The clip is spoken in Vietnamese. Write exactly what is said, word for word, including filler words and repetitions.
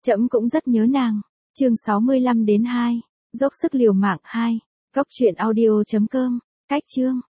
Trẫm cũng rất nhớ nàng. Chương sáu mươi lăm đến hai. Dốc sức liều mạng hai. Góc truyện audio chấm com. Cách chương.